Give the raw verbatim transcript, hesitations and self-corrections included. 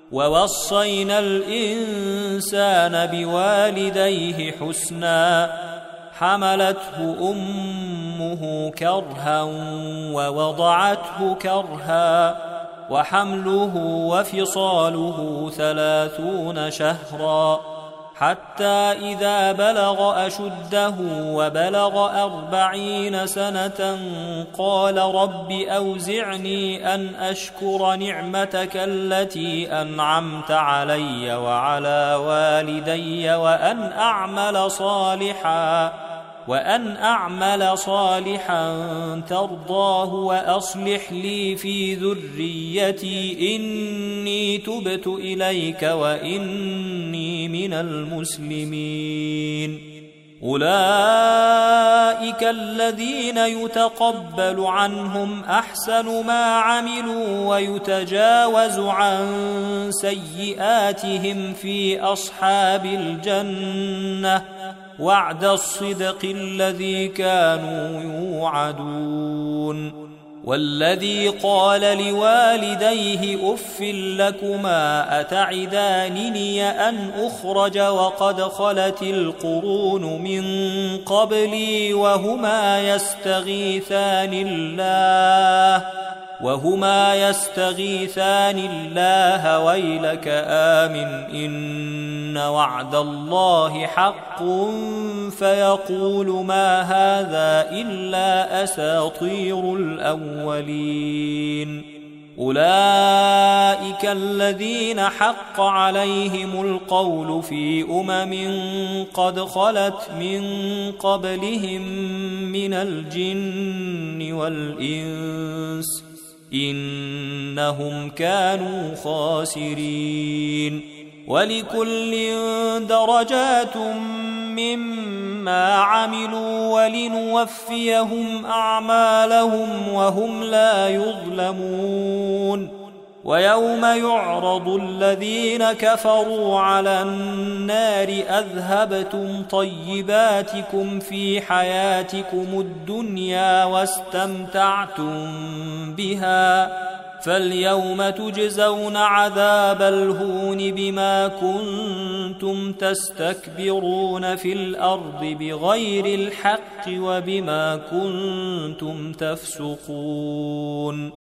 ووصينا الإنسان بوالديه حسنا حملته أمه كرها ووضعته كرها وحمله وفصاله ثلاثون شهرا حتى إذا بلغ أشده وبلغ أربعين سنة قال رب أوزعني أن أشكر نعمتك التي أنعمت علي وعلى والدي وأن أعمل صالحا وأن أعمل صالحا ترضاه وأصلح لي في ذريتي إني تبت إليك وإني من المسلمين. أولئك الذين يتقبل عنهم أحسن ما عملوا ويتجاوز عن سيئاتهم في أصحاب الجنة وعد الصدق الذي كانوا يوعدون. والذي قال لوالديه أف لكما أتعدانني أن أخرج وقد خلت القرون من قبلي وهما يستغيثان الله وهما يستغيثان الله ويلك آمن إن وعد الله حق فيقول ما هذا إلا أساطير الأولين. أولئك الذين حق عليهم القول في أمم قد خلت من قبلهم من الجن والإنس إنهم كانوا خاسرين. ولكل درجات مما عملوا ولنوفيهم أعمالهم وهم لا يظلمون. ويوم يعرض الذين كفروا على النار أذهبتم طيباتكم في حياتكم الدنيا واستمتعتم بها فاليوم تجزون عذاب الهون بما كنتم تستكبرون في الأرض بغير الحق وبما كنتم تفسقون.